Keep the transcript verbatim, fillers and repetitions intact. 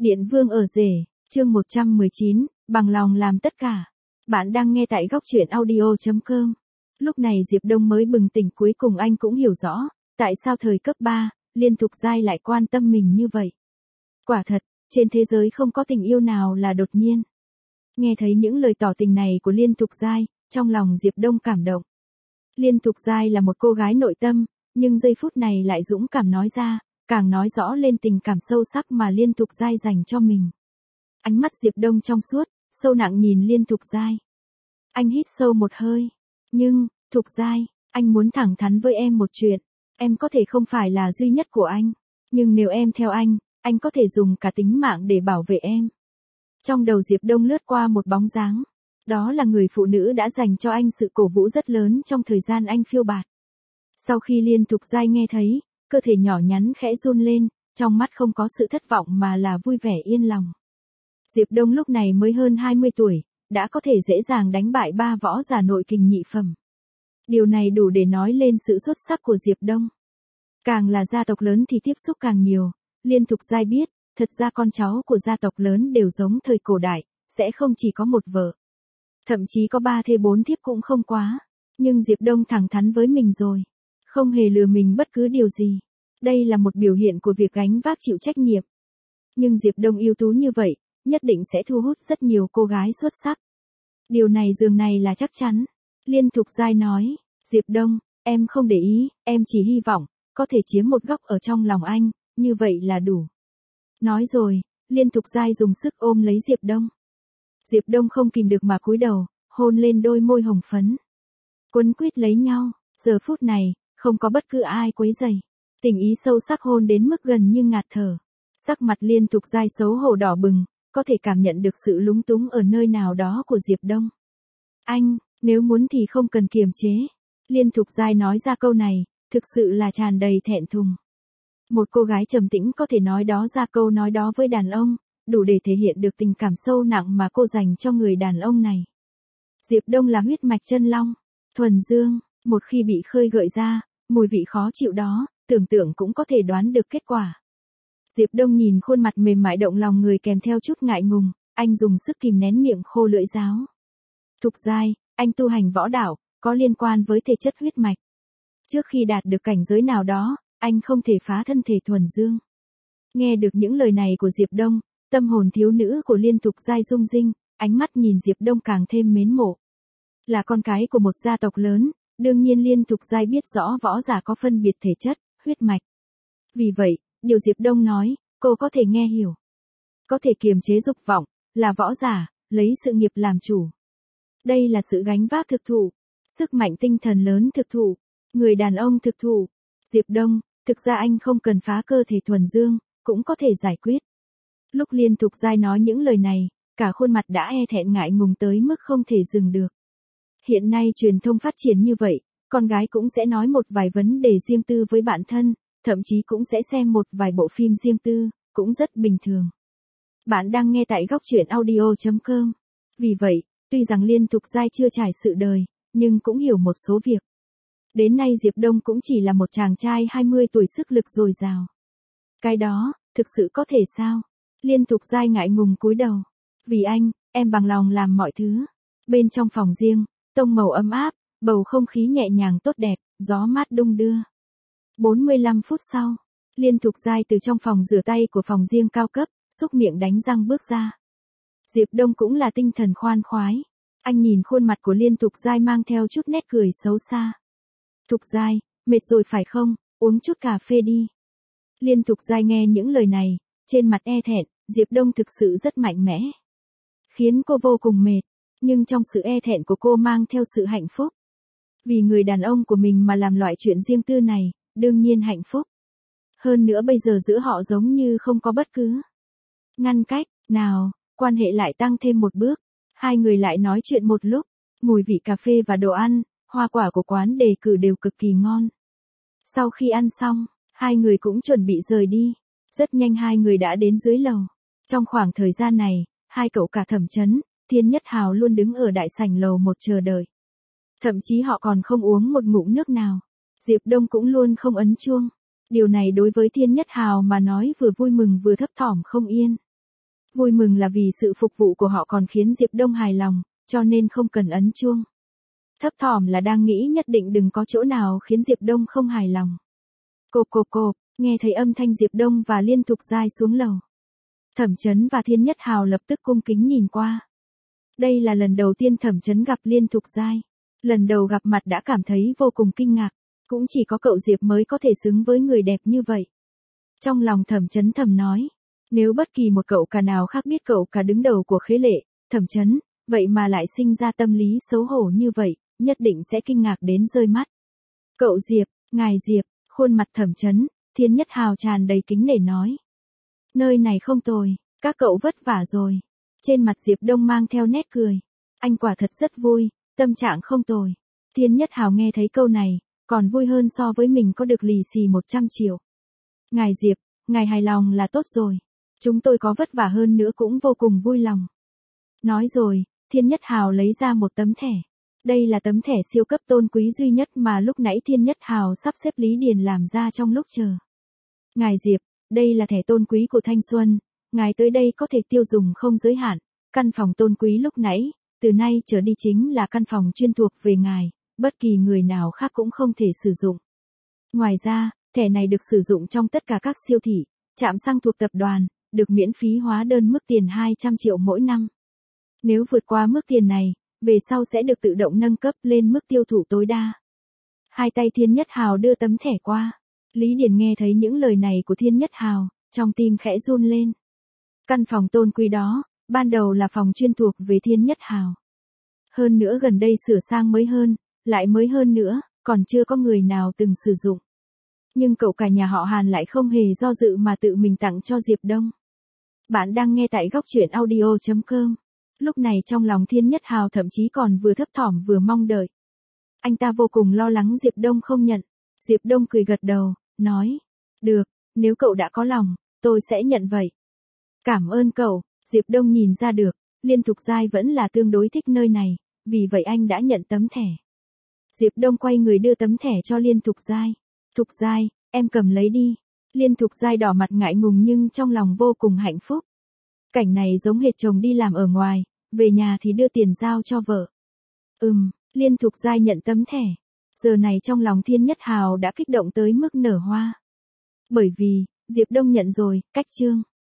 Điện Vương ở rể, chương một trăm mười chín, bằng lòng làm tất cả. Bạn đang nghe tại góc truyện audio chấm com. Lúc này Diệp Đông mới bừng tỉnh, cuối cùng anh cũng hiểu rõ, tại sao thời cấp ba, Liên Thục Giai lại quan tâm mình như vậy. Quả thật, trên thế giới không có tình yêu nào là đột nhiên. Nghe thấy những lời tỏ tình này của Liên Thục Giai, trong lòng Diệp Đông cảm động. Liên Thục Giai là một cô gái nội tâm, nhưng giây phút này lại dũng cảm nói ra, càng nói rõ lên tình cảm sâu sắc mà Liên Thục Giai dành cho mình. Ánh mắt Diệp Đông trong suốt, sâu nặng nhìn Liên Thục Giai. Anh hít sâu một hơi. Nhưng, Thục Giai, anh muốn thẳng thắn với em một chuyện. Em có thể không phải là duy nhất của anh. Nhưng nếu em theo anh, anh có thể dùng cả tính mạng để bảo vệ em. Trong đầu Diệp Đông lướt qua một bóng dáng. Đó là người phụ nữ đã dành cho anh sự cổ vũ rất lớn trong thời gian anh phiêu bạt. Sau khi Liên Thục Giai nghe thấy, cơ thể nhỏ nhắn khẽ run lên, trong mắt không có sự thất vọng mà là vui vẻ yên lòng. Diệp Đông lúc này mới hơn hai mươi tuổi, đã có thể dễ dàng đánh bại ba võ giả nội kình nhị phẩm. Điều này đủ để nói lên sự xuất sắc của Diệp Đông. Càng là gia tộc lớn thì tiếp xúc càng nhiều, Liên Thục Giai biết, thật ra con cháu của gia tộc lớn đều giống thời cổ đại, sẽ không chỉ có một vợ. Thậm chí có ba thê bốn thiếp cũng không quá. Nhưng Diệp Đông thẳng thắn với mình rồi. Không hề lừa mình bất cứ điều gì. Đây là một biểu hiện của việc gánh vác chịu trách nhiệm. Nhưng Diệp Đông ưu tú như vậy, nhất định sẽ thu hút rất nhiều cô gái xuất sắc. Điều này dường này là chắc chắn. Liên Thục Giai nói, Diệp Đông, em không để ý, em chỉ hy vọng, có thể chiếm một góc ở trong lòng anh, như vậy là đủ. Nói rồi, Liên Thục Giai dùng sức ôm lấy Diệp Đông. Diệp Đông không kìm được mà cúi đầu, hôn lên đôi môi hồng phấn. Quấn quýt lấy nhau, giờ phút này, không có bất cứ ai quấy rầy. Tình ý sâu sắc hôn đến mức gần như ngạt thở. Sắc mặt Liên Thục Giai xấu hổ đỏ bừng, có thể cảm nhận được sự lúng túng ở nơi nào đó của Diệp Đông. Anh, nếu muốn thì không cần kiềm chế. Liên Thục Giai nói ra câu này, thực sự là tràn đầy thẹn thùng. Một cô gái trầm tĩnh có thể nói đó ra câu nói đó với đàn ông, đủ để thể hiện được tình cảm sâu nặng mà cô dành cho người đàn ông này. Diệp Đông là huyết mạch chân long, thuần dương, một khi bị khơi gợi ra, mùi vị khó chịu đó, tưởng tượng cũng có thể đoán được kết quả. Diệp Đông nhìn khuôn mặt mềm mại động lòng người kèm theo chút ngại ngùng, anh dùng sức kìm nén miệng khô lưỡi giáo. Thục Giai, anh tu hành võ đạo, có liên quan với thể chất huyết mạch. Trước khi đạt được cảnh giới nào đó, anh không thể phá thân thể thuần dương. Nghe được những lời này của Diệp Đông, tâm hồn thiếu nữ của Liên Thục Giai rung rinh, ánh mắt nhìn Diệp Đông càng thêm mến mộ. Là con cái của một gia tộc lớn, đương nhiên Liên Thục Giai biết rõ võ giả có phân biệt thể chất, huyết mạch. Vì vậy, điều Diệp Đông nói, cô có thể nghe hiểu. Có thể kiềm chế dục vọng, là võ giả, lấy sự nghiệp làm chủ. Đây là sự gánh vác thực thụ, sức mạnh tinh thần lớn thực thụ, người đàn ông thực thụ. Diệp Đông, thực ra anh không cần phá cơ thể thuần dương, cũng có thể giải quyết. Lúc Liên Thục Giai nói những lời này, cả khuôn mặt đã e thẹn ngại ngùng tới mức không thể dừng được. Hiện nay truyền thông phát triển như vậy, con gái cũng sẽ nói một vài vấn đề riêng tư với bạn thân, thậm chí cũng sẽ xem một vài bộ phim riêng tư, cũng rất bình thường. Bạn đang nghe tại góc truyện audio chấm com. Vì vậy, tuy rằng Liên Thục Giai chưa trải sự đời, nhưng cũng hiểu một số việc. Đến nay Diệp Đông cũng chỉ là một chàng trai hai mươi tuổi sức lực dồi dào. Cái đó, thực sự có thể sao? Liên Thục Giai ngại ngùng cúi đầu. Vì anh, em bằng lòng làm mọi thứ. Bên trong phòng riêng, tông màu ấm áp, bầu không khí nhẹ nhàng tốt đẹp, gió mát đung đưa. bốn mươi lăm phút sau, Liên Thục Giai từ trong phòng rửa tay của phòng riêng cao cấp, xúc miệng đánh răng bước ra. Diệp Đông cũng là tinh thần khoan khoái. Anh nhìn khuôn mặt của Liên Thục Giai mang theo chút nét cười xấu xa. Thục Giai, mệt rồi phải không, uống chút cà phê đi. Liên Thục Giai nghe những lời này, trên mặt e thẹn, Diệp Đông thực sự rất mạnh mẽ. Khiến cô vô cùng mệt, nhưng trong sự e thẹn của cô mang theo sự hạnh phúc. Vì người đàn ông của mình mà làm loại chuyện riêng tư này, đương nhiên hạnh phúc. Hơn nữa bây giờ giữa họ giống như không có bất cứ ngăn cách nào, quan hệ lại tăng thêm một bước. Hai người lại nói chuyện một lúc, mùi vị cà phê và đồ ăn, hoa quả của quán đề cử đều cực kỳ ngon. Sau khi ăn xong, hai người cũng chuẩn bị rời đi. Rất nhanh hai người đã đến dưới lầu. Trong khoảng thời gian này, hai cậu cả Thẩm Chấn, Thiên Nhất Hào luôn đứng ở đại sảnh lầu một chờ đợi. Thậm chí họ còn không uống một ngụm nước nào. Diệp Đông cũng luôn không ấn chuông. Điều này đối với Thiên Nhất Hào mà nói vừa vui mừng vừa thấp thỏm không yên. Vui mừng là vì sự phục vụ của họ còn khiến Diệp Đông hài lòng, cho nên không cần ấn chuông. Thấp thỏm là đang nghĩ nhất định đừng có chỗ nào khiến Diệp Đông không hài lòng. Cộp cộp cộp, nghe thấy âm thanh Diệp Đông và Liên Thục Giai xuống lầu. Thẩm Chấn và Thiên Nhất Hào lập tức cung kính nhìn qua. Đây là lần đầu tiên Thẩm Chấn gặp Liên Thục Giai. Lần đầu gặp mặt đã cảm thấy vô cùng kinh ngạc, cũng chỉ có cậu Diệp mới có thể xứng với người đẹp như vậy. Trong lòng Thẩm Chấn thầm nói, nếu bất kỳ một cậu cả nào khác biết cậu cả đứng đầu của Khế Lệ, Thẩm Chấn, vậy mà lại sinh ra tâm lý xấu hổ như vậy, nhất định sẽ kinh ngạc đến rơi mắt. Cậu Diệp, ngài Diệp, khuôn mặt Thẩm Chấn, Thiên Nhất Hào tràn đầy kính nể nói. Nơi này không tồi, các cậu vất vả rồi. Trên mặt Diệp Đông mang theo nét cười. Anh quả thật rất vui, tâm trạng không tồi. Thiên Nhất Hào nghe thấy câu này, còn vui hơn so với mình có được lì xì một trăm triệu. Ngài Diệp, ngài hài lòng là tốt rồi. Chúng tôi có vất vả hơn nữa cũng vô cùng vui lòng. Nói rồi, Thiên Nhất Hào lấy ra một tấm thẻ. Đây là tấm thẻ siêu cấp tôn quý duy nhất mà lúc nãy Thiên Nhất Hào sắp xếp Lý Điền làm ra trong lúc chờ. Ngài Diệp, đây là thẻ tôn quý của thanh xuân, ngài tới đây có thể tiêu dùng không giới hạn. Căn phòng tôn quý lúc nãy, từ nay trở đi chính là căn phòng chuyên thuộc về ngài, bất kỳ người nào khác cũng không thể sử dụng. Ngoài ra, thẻ này được sử dụng trong tất cả các siêu thị, trạm xăng thuộc tập đoàn, được miễn phí hóa đơn mức tiền hai trăm triệu mỗi năm. Nếu vượt qua mức tiền này, về sau sẽ được tự động nâng cấp lên mức tiêu thụ tối đa. Hai tay Thiên Nhất Hào đưa tấm thẻ qua. Lý Điền nghe thấy những lời này của Thiên Nhất Hào, trong tim khẽ run lên. Căn phòng tôn quý đó, ban đầu là phòng chuyên thuộc về Thiên Nhất Hào. Hơn nữa gần đây sửa sang mới hơn, lại mới hơn nữa, còn chưa có người nào từng sử dụng. Nhưng cậu cả nhà họ Hàn lại không hề do dự mà tự mình tặng cho Diệp Đông. Bạn đang nghe tại góc truyện audio chấm com. Lúc này trong lòng Thiên Nhất Hào thậm chí còn vừa thấp thỏm vừa mong đợi. Anh ta vô cùng lo lắng Diệp Đông không nhận. Diệp Đông cười gật đầu, nói, được, nếu cậu đã có lòng, tôi sẽ nhận vậy. Cảm ơn cậu. Diệp Đông nhìn ra được, Liên Thục Giai vẫn là tương đối thích nơi này, vì vậy anh đã nhận tấm thẻ. Diệp Đông quay người đưa tấm thẻ cho Liên Thục Giai. Thục Giai, em cầm lấy đi. Liên Thục Giai đỏ mặt ngại ngùng nhưng trong lòng vô cùng hạnh phúc. Cảnh này giống hệt chồng đi làm ở ngoài, về nhà thì đưa tiền giao cho vợ. Ừm, Liên Thục Giai nhận tấm thẻ. Giờ này trong lòng Thiên Nhất Hào đã kích động tới mức nở hoa. Bởi vì, Diệp Đông nhận rồi, cách chương.